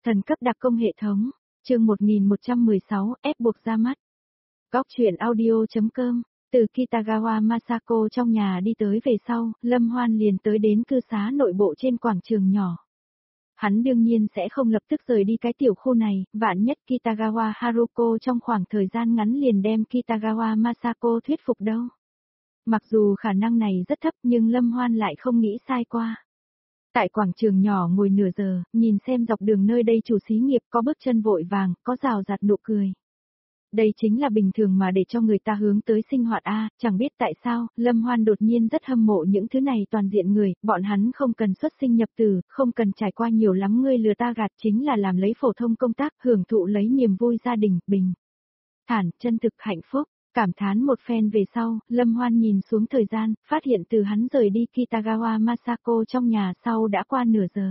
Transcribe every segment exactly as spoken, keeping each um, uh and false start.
Thần cấp đặc công hệ thống, chương một nghìn một trăm mười sáu, ép buộc ra mắt. Góc truyện audio.com, từ Kitagawa Masako trong nhà đi tới về sau, Lâm Hoan liền tới đến cư xá nội bộ trên quảng trường nhỏ. Hắn đương nhiên sẽ không lập tức rời đi cái tiểu khu này, vạn nhất Kitagawa Haruko trong khoảng thời gian ngắn liền đem Kitagawa Masako thuyết phục đâu. Mặc dù khả năng này rất thấp nhưng Lâm Hoan lại không nghĩ sai qua. Tại quảng trường nhỏ ngồi nửa giờ, nhìn xem dọc đường nơi đây chủ xí nghiệp có bước chân vội vàng, có rào rạt nụ cười. Đây chính là bình thường mà để cho người ta hướng tới sinh hoạt A, chẳng biết tại sao, Lâm Hoan đột nhiên rất hâm mộ những thứ này toàn diện người, bọn hắn không cần xuất sinh nhập tử, không cần trải qua nhiều lắm ngươi lừa ta gạt, chính là làm lấy phổ thông công tác, hưởng thụ lấy niềm vui gia đình, bình thản, chân thực, hạnh phúc. Cảm thán một phen về sau, Lâm Hoan nhìn xuống thời gian, phát hiện từ hắn rời đi Kitagawa Masako trong nhà sau đã qua nửa giờ.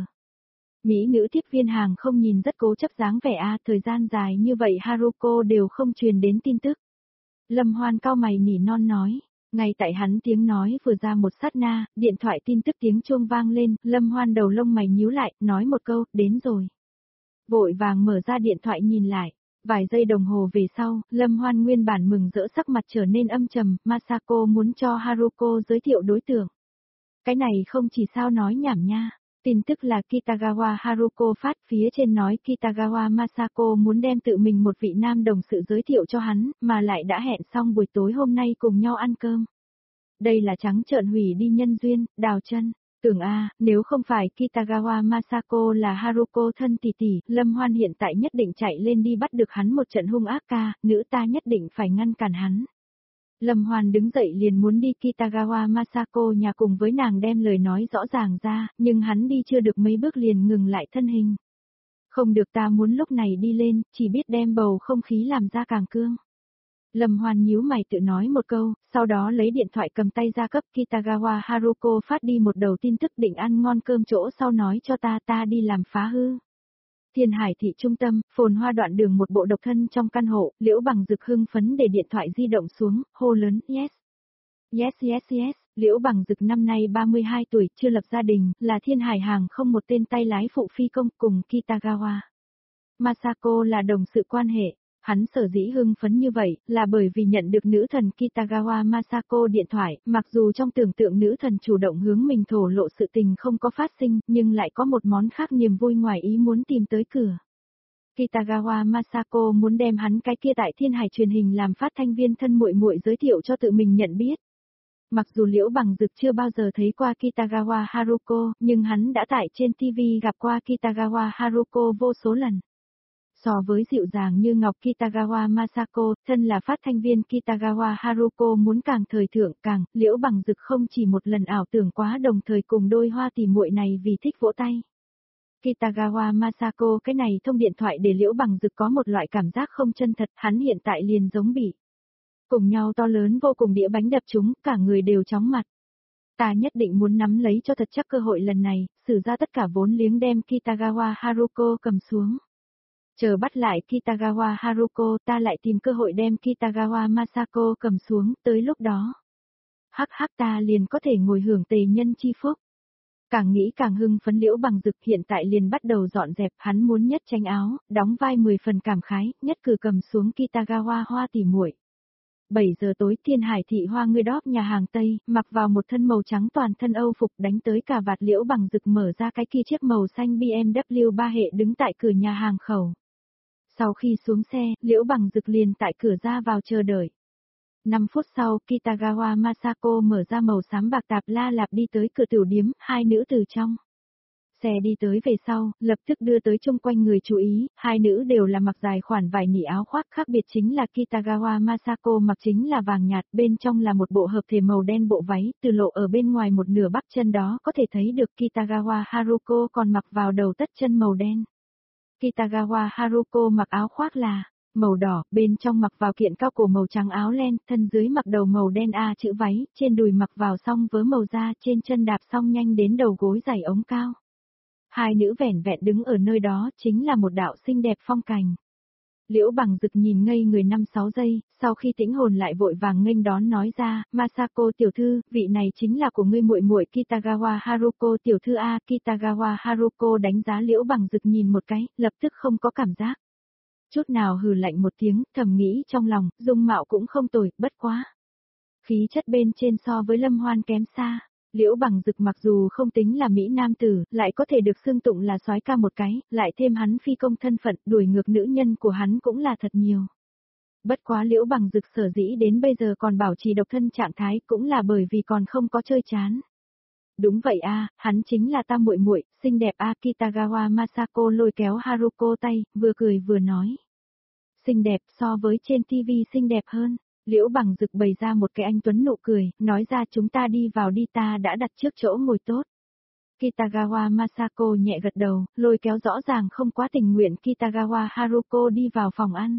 Mỹ nữ tiếp viên hàng không nhìn rất cố chấp dáng vẻ a, thời gian dài như vậy Haruko đều không truyền đến tin tức. Lâm Hoan cau mày nỉ non nói, ngay tại hắn tiếng nói vừa ra một sát na, điện thoại tin tức tiếng chuông vang lên, Lâm Hoan đầu lông mày nhíu lại, nói một câu, đến rồi. Vội vàng mở ra điện thoại nhìn lại. Vài giây đồng hồ về sau, Lâm Hoan nguyên bản mừng rỡ sắc mặt trở nên âm trầm, Masako muốn cho Haruko giới thiệu đối tượng. Cái này không chỉ sao nói nhảm nha, tin tức là Kitagawa Haruko phát phía trên nói Kitagawa Masako muốn đem tự mình một vị nam đồng sự giới thiệu cho hắn, mà lại đã hẹn xong buổi tối hôm nay cùng nhau ăn cơm. Đây là trắng trợn hủy đi nhân duyên, đào chân. Tưởng a, nếu không phải Kitagawa Masako là Haruko thân tỷ tỷ, Lâm Hoan hiện tại nhất định chạy lên đi bắt được hắn một trận hung ác ca, nữ ta nhất định phải ngăn cản hắn. Lâm Hoan đứng dậy liền muốn đi Kitagawa Masako nhà cùng với nàng đem lời nói rõ ràng ra, nhưng hắn đi chưa được mấy bước liền ngừng lại thân hình. Không được, ta muốn lúc này đi lên, chỉ biết đem bầu không khí làm ra càng cương. Lâm Hoan nhíu mày tự nói một câu, sau đó lấy điện thoại cầm tay ra cấp Kitagawa Haruko phát đi một đầu tin tức định ăn ngon cơm chỗ sau nói cho ta ta đi làm phá hư. Thiên Hải thị trung tâm, phồn hoa đoạn đường một bộ độc thân trong căn hộ, Liễu Bằng Dực hưng phấn để điện thoại di động xuống, hô lớn, yes. Yes yes yes, Liễu Bằng Dực năm nay ba mươi hai tuổi, chưa lập gia đình, là Thiên Hải hàng không một tên tay lái phụ phi công cùng Kitagawa Masako là đồng sự quan hệ. Hắn sở dĩ hưng phấn như vậy, là bởi vì nhận được nữ thần Kitagawa Masako điện thoại, mặc dù trong tưởng tượng nữ thần chủ động hướng mình thổ lộ sự tình không có phát sinh, nhưng lại có một món khác niềm vui ngoài ý muốn tìm tới cửa. Kitagawa Masako muốn đem hắn cái kia tại Thiên Hải truyền hình làm phát thanh viên thân muội muội giới thiệu cho tự mình nhận biết. Mặc dù Liễu Bằng Dực chưa bao giờ thấy qua Kitagawa Haruko, nhưng hắn đã tại trên ti vi gặp qua Kitagawa Haruko vô số lần. So với dịu dàng như ngọc Kitagawa Masako, thân là phát thanh viên Kitagawa Haruko muốn càng thời thượng càng, Liễu Bằng Dực không chỉ một lần ảo tưởng quá đồng thời cùng đôi hoa tỉ muội này vì thích vỗ tay. Kitagawa Masako cái này thông điện thoại để Liễu Bằng Dực có một loại cảm giác không chân thật, hắn hiện tại liền giống bị cùng nhau to lớn vô cùng đĩa bánh đập chúng, cả người đều chóng mặt. Ta nhất định muốn nắm lấy cho thật chắc cơ hội lần này, sử ra tất cả vốn liếng đem Kitagawa Haruko cầm xuống. Chờ bắt lại Kitagawa Haruko ta lại tìm cơ hội đem Kitagawa Masako cầm xuống, tới lúc đó. Hắc hắc ta liền có thể ngồi hưởng tề nhân chi phúc. Càng nghĩ càng hưng phấn, Liễu Bằng Dực hiện tại liền bắt đầu dọn dẹp, hắn muốn nhất tranh áo, đóng vai mười phần cảm khái, nhất cử cầm xuống Kitagawa hoa tỉ muội. bảy giờ tối Thiên Hải thị hoa ngươi đóp nhà hàng Tây, mặc vào một thân màu trắng toàn thân Âu phục đánh tới cả vạt, Liễu Bằng Dực mở ra cái kia chiếc màu xanh bê em vê ba hệ đứng tại cửa nhà hàng khẩu. Sau khi xuống xe, Liễu Bằng Dực liền tại cửa ra vào chờ đợi. năm phút sau, Kitagawa Masako mở ra màu xám bạc tạp la lạp đi tới cửa tiểu điếm, hai nữ từ trong xe đi tới về sau, lập tức đưa tới chung quanh người chú ý, hai nữ đều là mặc dài khoản vải nỉ áo khoác, khác biệt chính là Kitagawa Masako mặc chính là vàng nhạt, bên trong là một bộ hợp thể màu đen bộ váy, từ lộ ở bên ngoài một nửa bắp chân đó có thể thấy được Kitagawa Haruko còn mặc vào đầu tất chân màu đen. Kitagawa Haruko mặc áo khoác là màu đỏ, bên trong mặc vào kiện cao cổ màu trắng áo len, thân dưới mặc đầu màu đen A chữ váy, trên đùi mặc vào song vớ màu da, trên chân đạp song nhanh đến đầu gối giày ống cao. Hai nữ vẻn vẹn đứng ở nơi đó chính là một đạo xinh đẹp phong cảnh. Liễu Bằng Dực nhìn ngây người năm sáu giây, sau khi tĩnh hồn lại vội vàng nghênh đón nói ra, Masako tiểu thư, vị này chính là của ngươi muội muội Kitagawa Haruko tiểu thư a. Kitagawa Haruko đánh giá Liễu Bằng Dực nhìn một cái, lập tức không có cảm giác. Chút nào hừ lạnh một tiếng, thầm nghĩ trong lòng, dung mạo cũng không tồi, bất quá. Khí chất bên trên so với Lâm Hoan kém xa. Liễu Bằng Dực mặc dù không tính là Mỹ nam tử, lại có thể được xưng tụng là soái ca một cái, lại thêm hắn phi công thân phận, đuổi ngược nữ nhân của hắn cũng là thật nhiều. Bất quá Liễu Bằng Dực sở dĩ đến bây giờ còn bảo trì độc thân trạng thái cũng là bởi vì còn không có chơi chán. Đúng vậy a, hắn chính là ta muội muội, xinh đẹp a. Kitagawa Masako lôi kéo Haruko tay, vừa cười vừa nói. Xinh đẹp so với trên ti vi xinh đẹp hơn. Liễu Bằng Dực bày ra một cái anh tuấn nụ cười, nói ra chúng ta đi vào đi, ta đã đặt trước chỗ ngồi tốt. Kitagawa Masako nhẹ gật đầu, lôi kéo rõ ràng không quá tình nguyện Kitagawa Haruko đi vào phòng ăn.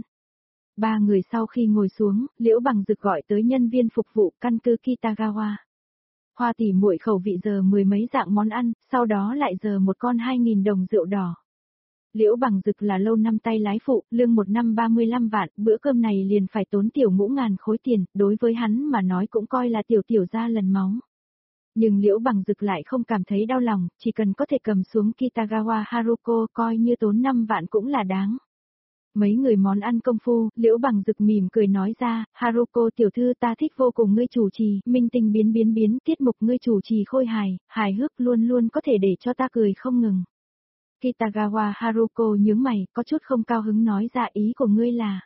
Ba người sau khi ngồi xuống, Liễu Bằng Dực gọi tới nhân viên phục vụ căn cứ Kitagawa. Hoa tỷ muội khẩu vị giờ mười mấy dạng món ăn, sau đó lại giờ một con hai nghìn đồng rượu đỏ. Liễu Bằng Dực là lâu năm tay lái phụ, lương một năm ba mươi lăm vạn, bữa cơm này liền phải tốn tiểu ngũ ngàn khối tiền, đối với hắn mà nói cũng coi là tiểu tiểu ra lần máu. Nhưng Liễu Bằng Dực lại không cảm thấy đau lòng, chỉ cần có thể cầm xuống Kitagawa Haruko coi như tốn năm vạn cũng là đáng. Mấy người món ăn công phu, Liễu Bằng Dực mỉm cười nói ra, Haruko tiểu thư ta thích vô cùng ngươi chủ trì, minh tinh biến biến biến, tiết mục ngươi chủ trì khôi hài, hài hước luôn luôn có thể để cho ta cười không ngừng. Kitagawa Haruko nhướng mày, có chút không cao hứng nói ra ý của ngươi là.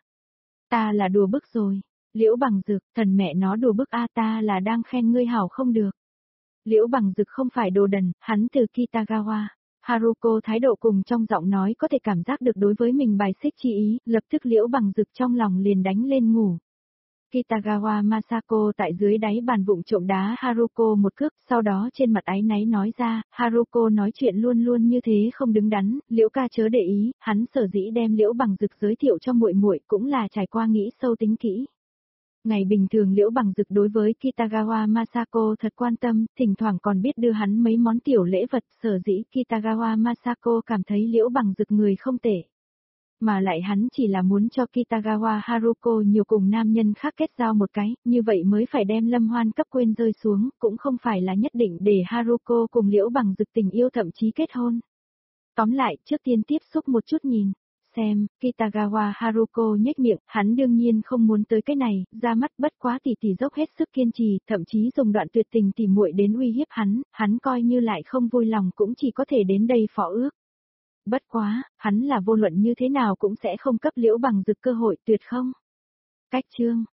Ta là đùa bức rồi. Liễu Bằng Dực, thần mẹ nó đùa bức a, ta là đang khen ngươi hảo không được. Liễu Bằng Dực không phải đồ đần, hắn từ Kitagawa. Haruko thái độ cùng trong giọng nói có thể cảm giác được đối với mình bài xích chi ý, lập tức Liễu Bằng Dực trong lòng liền đánh lên ngủ. Kitagawa Masako tại dưới đáy bàn vụng trộm đá Haruko một cước, sau đó trên mặt áy náy nói ra, Haruko nói chuyện luôn luôn như thế không đứng đắn, Liễu ca chớ để ý, hắn sở dĩ đem Liễu Bằng Dực giới thiệu cho muội muội cũng là trải qua nghĩ sâu tính kỹ. Ngày bình thường Liễu Bằng Dực đối với Kitagawa Masako thật quan tâm, thỉnh thoảng còn biết đưa hắn mấy món tiểu lễ vật, sở dĩ Kitagawa Masako cảm thấy Liễu Bằng Dực người không tệ. Mà lại hắn chỉ là muốn cho Kitagawa Haruko nhiều cùng nam nhân khác kết giao một cái, như vậy mới phải đem Lâm Hoan cấp quên rơi xuống, cũng không phải là nhất định để Haruko cùng Liễu Bằng Dực tình yêu thậm chí kết hôn. Tóm lại, trước tiên tiếp xúc một chút nhìn. Xem, Kitagawa Haruko nhếch miệng, hắn đương nhiên không muốn tới cái này, ra mắt bất quá tỷ tỷ dốc hết sức kiên trì, thậm chí dùng đoạn tuyệt tình tỉ muội đến uy hiếp hắn, hắn coi như lại không vui lòng cũng chỉ có thể đến đây phó ước. Bất quá, hắn là vô luận như thế nào cũng sẽ không cấp Liễu Bằng Dực cơ hội tuyệt không. Cách chương.